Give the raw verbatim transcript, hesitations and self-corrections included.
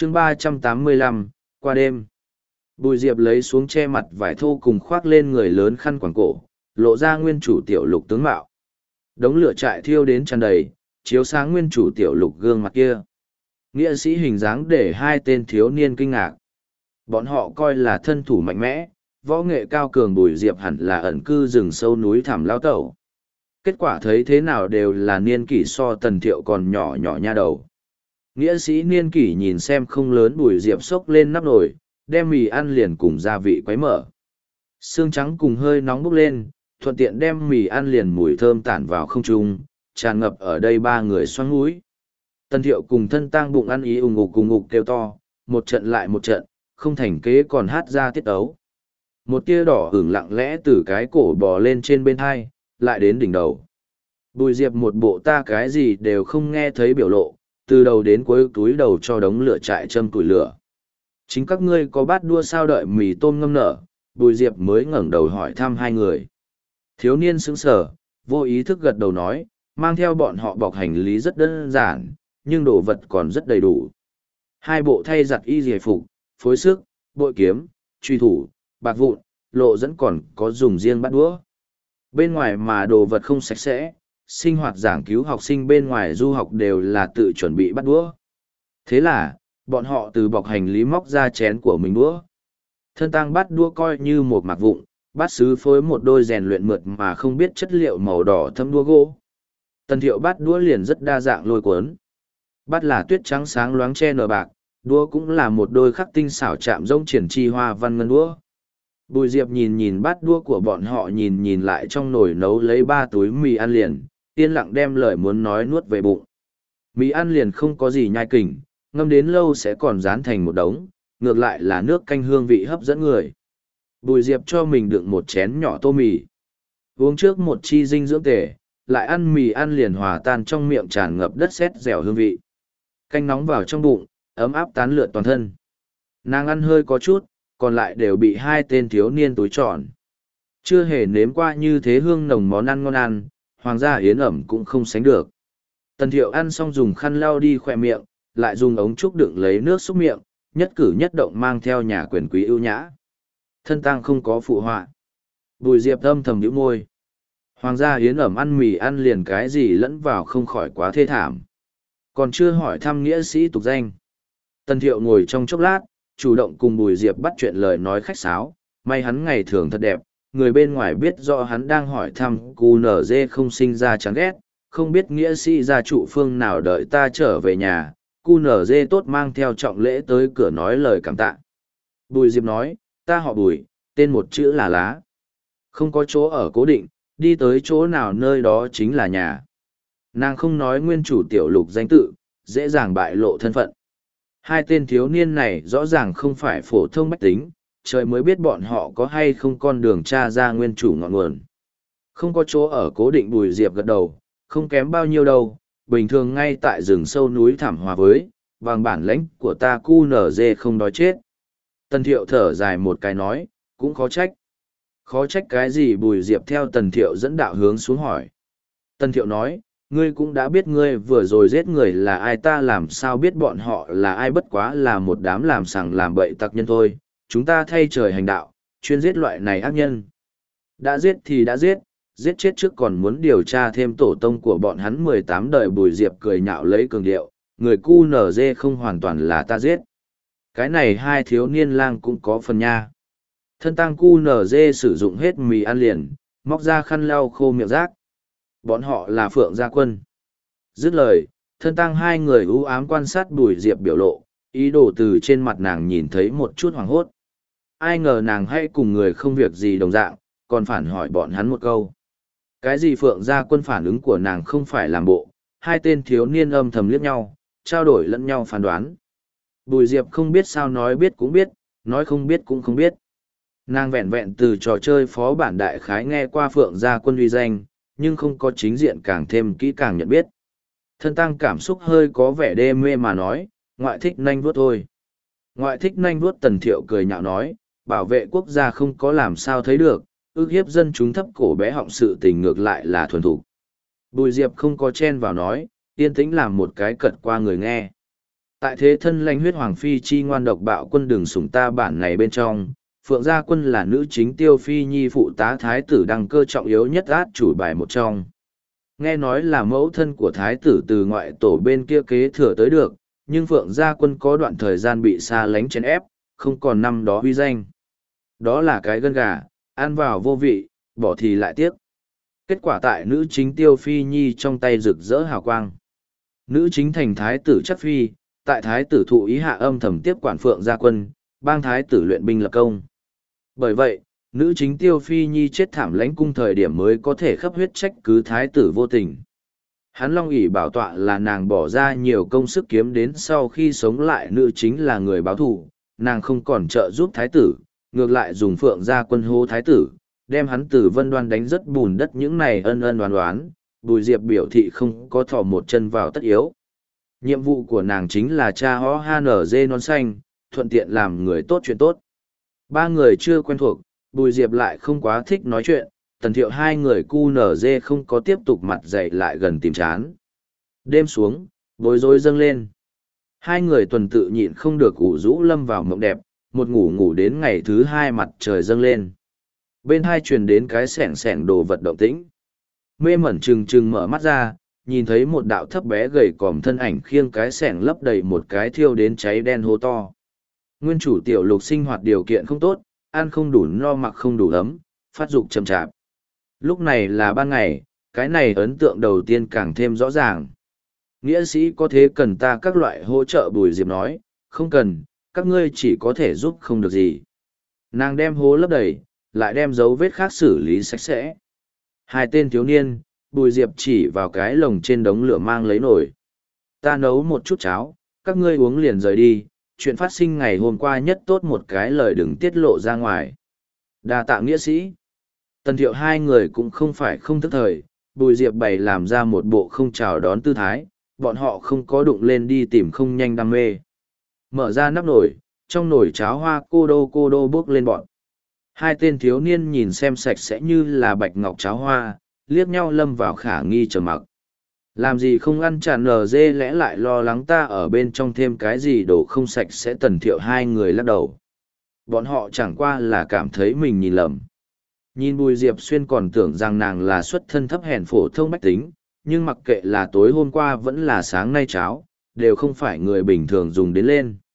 chương ba trăm tám mươi lăm, qua đêm. Bùi Diệp lấy xuống che mặt vải thô cùng khoác lên người lớn khăn quàng cổ, lộ ra nguyên chủ tiểu lục tướng mạo. Đống lửa trại thiêu đến tràn đầy, chiếu sáng nguyên chủ tiểu lục gương mặt kia. Nghĩa sĩ hình dáng để hai tên thiếu niên kinh ngạc. Bọn họ coi là thân thủ mạnh mẽ, võ nghệ cao cường. Bùi Diệp hẳn là ẩn cư rừng sâu núi thẳm lao tẩu. Kết quả thấy thế nào đều là niên kỷ so Tần Thiệu còn nhỏ nhỏ nha đầu. Nghĩa sĩ niên kỷ nhìn xem không lớn. Bùi Diệp xốc lên nắp nồi, đem mì ăn liền cùng gia vị quấy mở. Xương trắng cùng hơi nóng bốc lên, thuận tiện đem mì ăn liền mùi thơm tản vào không trung, tràn ngập ở đây ba người xoắn mũi. Tần Thiệu cùng thân tang bụng ăn ý ùng ục cùng ngục kêu to, một trận lại một trận, không thành kế còn hát ra tiết ấu. Một tia đỏ hưởng lặng lẽ từ cái cổ bò lên trên bên hai, lại đến đỉnh đầu. Bùi Diệp một bộ ta cái gì đều không nghe thấy biểu lộ, từ đầu đến cuối túi đầu cho đống lửa trại châm củi lửa. Chính các ngươi có bát đua sao? Đợi mì tôm ngâm nở, Bùi Diệp mới ngẩng đầu hỏi thăm hai người. Thiếu niên sững sờ, vô ý thức gật đầu nói, mang theo bọn họ bọc hành lý rất đơn giản, nhưng đồ vật còn rất đầy đủ. Hai bộ thay giặt y giải phục, phối sức, bội kiếm, truy thủ, bạc vụn, lộ dẫn còn có dùng riêng bát đũa. Bên ngoài mà đồ vật không sạch sẽ, sinh hoạt giảng cứu học sinh bên ngoài du học đều là tự chuẩn bị bát đũa. Thế là, bọn họ từ bọc hành lý móc ra chén của mình đũa. Thân tang bát đũa coi như một mạc vụn, bát sứ phối một đôi rèn luyện mượt mà không biết chất liệu màu đỏ thâm đũa gỗ. Tần Thiệu bát đũa liền rất đa dạng lôi cuốn. Bát là tuyết trắng sáng loáng che nở bạc, đũa cũng là một đôi khắc tinh xảo chạm rông triển chi hoa văn ngân đũa. Bùi Diệp nhìn nhìn bát đũa của bọn họ, nhìn nhìn lại trong nồi nấu lấy ba túi mì ăn liền, yên lặng đem lời muốn nói nuốt về bụng. Mì ăn liền không có gì nhai kình, ngâm đến lâu sẽ còn dán thành một đống, ngược lại là nước canh hương vị hấp dẫn người. Bùi Diệp cho mình đựng một chén nhỏ tô mì. Uống trước một chi dinh dưỡng tể, lại ăn mì ăn liền hòa tan trong miệng, tràn ngập đất sét dẻo hương vị. Canh nóng vào trong bụng, ấm áp tán lượn toàn thân. Nàng ăn hơi có chút, còn lại đều bị hai tên thiếu niên túi tròn. Chưa hề nếm qua như thế hương nồng món ăn ngon ăn, hoàng gia yến ẩm cũng không sánh được. Tần Thiệu ăn xong dùng khăn lau đi khỏe miệng, lại dùng ống trúc đựng lấy nước xúc miệng, nhất cử nhất động mang theo nhà quyền quý ưu nhã. Thân tang không có phụ họa. Bùi Diệp âm thầm nhíu môi. Hoàng gia yến ẩm ăn mì ăn liền cái gì lẫn vào không khỏi quá thê thảm. Còn chưa hỏi thăm nghĩa sĩ tục danh. Tần Thiệu ngồi trong chốc lát, chủ động cùng Bùi Diệp bắt chuyện lời nói khách sáo, may hắn ngày thường thật đẹp, người bên ngoài biết rõ hắn đang hỏi thăm cu nở dê không sinh ra chán ghét, không biết nghĩa sĩ gia trụ phương nào đợi ta trở về nhà, cu nở dê tốt mang theo trọng lễ tới cửa nói lời cảm tạ. Bùi Diệp nói, ta họ Bùi, tên một chữ là Lá. Không có chỗ ở cố định, đi tới chỗ nào nơi đó chính là nhà. Nàng không nói nguyên chủ tiểu lục danh tự, dễ dàng bại lộ thân phận. Hai tên thiếu niên này rõ ràng không phải phổ thông bách tính, trời mới biết bọn họ có hay không con đường tra ra nguyên chủ ngọn nguồn. Không có chỗ ở cố định. Bùi Diệp gật đầu, không kém bao nhiêu đâu, bình thường ngay tại rừng sâu núi thảm hòa với, bằng bản lãnh của ta cu nở dê không đói chết. Tần Thiệu thở dài một cái nói, cũng khó trách. Khó trách cái gì? Bùi Diệp theo Tần Thiệu dẫn đạo hướng xuống hỏi. Tần Thiệu nói, ngươi cũng đã biết ngươi vừa rồi giết người là ai, ta làm sao biết bọn họ là ai, bất quá là một đám làm sằng làm bậy tặc nhân thôi, chúng ta thay trời hành đạo, chuyên giết loại này ác nhân. Đã giết thì đã giết, giết chết trước còn muốn điều tra thêm tổ tông của bọn hắn mười tám đời. Bùi Diệp cười nhạo lấy cường điệu, người cu nở dê không hoàn toàn là ta giết. Cái này hai thiếu niên lang cũng có phần nha. Thân tang cu nở dê sử dụng hết mì ăn liền, móc ra khăn lau khô miệng rác. Bọn họ là Phượng Gia Quân. Dứt lời, thân tang hai người ưu ám quan sát Bùi Diệp biểu lộ, ý đồ từ trên mặt nàng nhìn thấy một chút hoảng hốt. Ai ngờ nàng hay cùng người không việc gì đồng dạng, còn phản hỏi bọn hắn một câu. Cái gì? Phượng Gia Quân phản ứng của nàng không phải làm bộ. Hai tên thiếu niên âm thầm liếc nhau, trao đổi lẫn nhau phán đoán. Bùi Diệp không biết sao nói biết cũng biết, nói không biết cũng không biết. Nàng vẹn vẹn từ trò chơi phó bản đại khái nghe qua Phượng Gia Quân uy danh, nhưng không có chính diện càng thêm kỹ càng nhận biết. Thân tăng cảm xúc hơi có vẻ đê mê mà nói, ngoại thích nanh vuốt thôi. Ngoại thích nanh vuốt. Tần Thiệu cười nhạo nói, bảo vệ quốc gia không có làm sao thấy được, ước hiếp dân chúng thấp cổ bé họng sự tình ngược lại là thuần thủ. Bùi Diệp không có chen vào nói, yên tĩnh làm một cái cật qua người nghe. Tại thế thân lãnh huyết hoàng phi chi ngoan độc bạo quân đường sủng ta bản này bên trong, Phượng Gia Quân là nữ chính Tiêu Phi Nhi phụ tá thái tử đăng cơ trọng yếu nhất át chủ bài một trong. Nghe nói là mẫu thân của thái tử từ ngoại tổ bên kia kế thừa tới được, nhưng Phượng Gia Quân có đoạn thời gian bị xa lánh chèn ép, không còn năm đó huy danh. Đó là cái gân gà, ăn vào vô vị, bỏ thì lại tiếc. Kết quả tại nữ chính Tiêu Phi Nhi trong tay rực rỡ hào quang. Nữ chính thành thái tử chắc phi, tại thái tử thụ ý hạ âm thầm tiếp quản Phượng Gia Quân, bang thái tử luyện binh lập công. Bởi vậy, nữ chính Tiêu Phi Nhi chết thảm lãnh cung thời điểm mới có thể khắp huyết trách cứ thái tử vô tình. Hắn long ỷ bảo tọa là nàng bỏ ra nhiều công sức kiếm đến sau khi sống lại nữ chính là người báo thù, nàng không còn trợ giúp thái tử, ngược lại dùng Phượng Gia Quân hô thái tử, đem hắn từ vân đoan đánh rất bùn đất những này ân ân đoán đoán, Bùi Diệp biểu thị không có thò một chân vào tất yếu. Nhiệm vụ của nàng chính là cha ho han ở dê non xanh, thuận tiện làm người tốt chuyện tốt. Ba người chưa quen thuộc, Bùi Diệp lại không quá thích nói chuyện, Tần Thiệu hai người cu nở dê không có tiếp tục mặt dậy lại gần tìm chán. Đêm xuống, bối rối dâng lên. Hai người tuần tự nhịn không được ủ rũ lâm vào mộng đẹp, một ngủ ngủ đến ngày thứ hai mặt trời dâng lên. Bên hai truyền đến cái sẻng sẻng đồ vật động tĩnh. Mê mẩn trừng trừng mở mắt ra, nhìn thấy một đạo thấp bé gầy còm thân ảnh khiêng cái sẻng lấp đầy một cái thiêu đến cháy đen hố to. Nguyên chủ tiểu lục sinh hoạt điều kiện không tốt, ăn không đủ no mặc không đủ ấm, phát dục chậm chạp. Lúc này là ban ngày, cái này ấn tượng đầu tiên càng thêm rõ ràng. Nghĩa sĩ có thế cần ta các loại hỗ trợ? Bùi Diệp nói, không cần, các ngươi chỉ có thể giúp không được gì. Nàng đem hố lấp đầy, lại đem dấu vết khác xử lý sạch sẽ. Hai tên thiếu niên, Bùi Diệp chỉ vào cái lồng trên đống lửa mang lấy nồi. Ta nấu một chút cháo, các ngươi uống liền rời đi, chuyện phát sinh ngày hôm qua nhất tốt một cái lời đừng tiết lộ ra ngoài. Đa tạ nghĩa sĩ. Tần Thiệu hai người cũng không phải không thức thời, Bùi Diệp bày làm ra một bộ không chào đón tư thái, bọn họ không có đụng lên đi tìm không nhanh đam mê. Mở ra nắp nồi, trong nồi cháo hoa cô đô cô đô bước lên bọn. Hai tên thiếu niên nhìn xem sạch sẽ như là bạch ngọc cháo hoa, liếc nhau lâm vào khả nghi trầm mặc. Làm gì không ăn tràn nở dê lẽ lại lo lắng ta ở bên trong thêm cái gì đồ không sạch sẽ? Tần Thiệu hai người lắc đầu. Bọn họ chẳng qua là cảm thấy mình nhìn lầm. Nhìn Bùi Diệp Xuyên còn tưởng rằng nàng là xuất thân thấp hèn phổ thông bách tính, nhưng mặc kệ là tối hôm qua vẫn là sáng nay cháo, đều không phải người bình thường dùng đến lên.